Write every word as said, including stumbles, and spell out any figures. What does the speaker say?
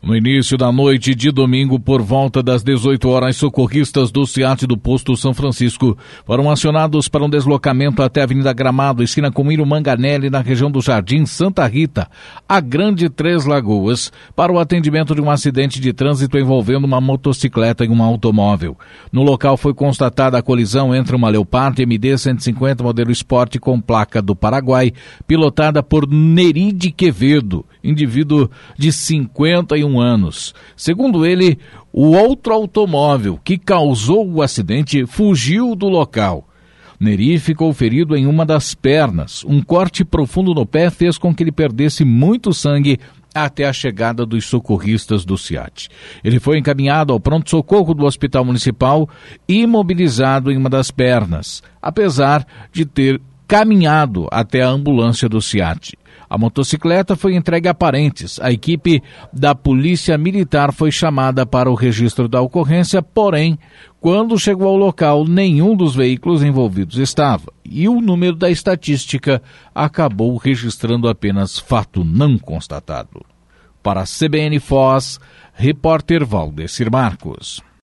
No início da noite de domingo, por volta das dezoito horas, socorristas do SEAT do Posto São Francisco foram acionados para um deslocamento até a Avenida Gramado, esquina com Iro Manganelli, na região do Jardim Santa Rita, a Grande Três Lagoas, para o atendimento de um acidente de trânsito envolvendo uma motocicleta e um automóvel. No local foi constatada a colisão entre uma Leopard M D cento e cinquenta modelo Sport com placa do Paraguai, pilotada por Neride Quevedo, indivíduo de cinquenta e um anos. Segundo ele, o outro automóvel que causou o acidente fugiu do local. Neri ficou ferido em uma das pernas. Um corte profundo no pé fez com que ele perdesse muito sangue até a chegada dos socorristas do SEAT. Ele foi encaminhado ao pronto-socorro do Hospital Municipal e imobilizado em uma das pernas, apesar de ter caminhado até a ambulância do SEAT. A motocicleta foi entregue a parentes. A equipe da Polícia Militar foi chamada para o registro da ocorrência, porém, quando chegou ao local, nenhum dos veículos envolvidos estava. E o número da estatística acabou registrando apenas fato não constatado. Para a C B N Foz, repórter Valdecir Marcos.